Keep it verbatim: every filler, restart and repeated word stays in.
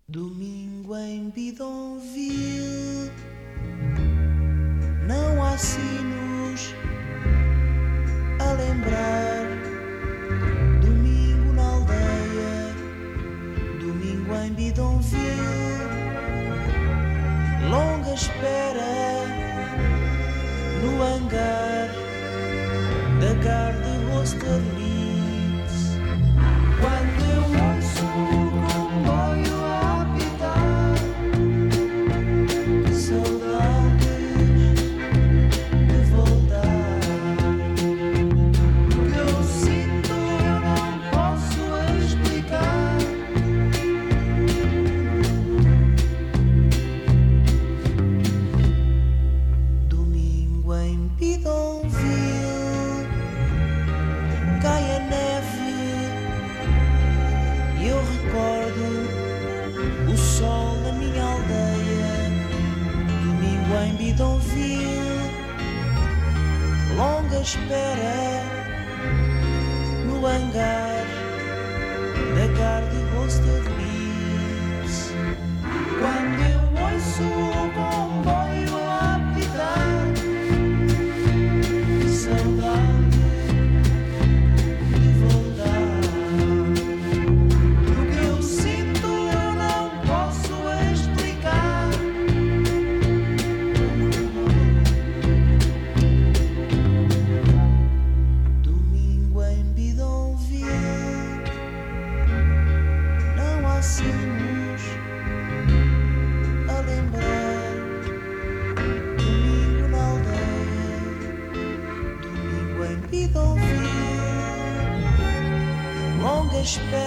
Domingo em Bidonville, não há sinos a lembrar. Domingo na aldeia, domingo em Bidonville, longa espera no hangar da Garde Austerlitz. Quando eu ouço o comboio a apitar, que saudades de voltar. O que eu sinto eu não posso explicar. Domingo em Bidonville, cai a neve e eu recordo o sol da minha aldeia. Domingo em Bidonville, longa espera no hangar da Garde Austerlitz. Quando eu ouço o comboio a apitar, que saudade de voltar. O que eu sinto eu não posso explicar. Domingo em Bidonville, não há sinos a lembrar. Domingo na aldeia, domingo em Bidonville, longa espera